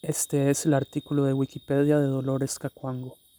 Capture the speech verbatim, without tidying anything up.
Este es el artículo de Wikipedia de Dolores Cacuango.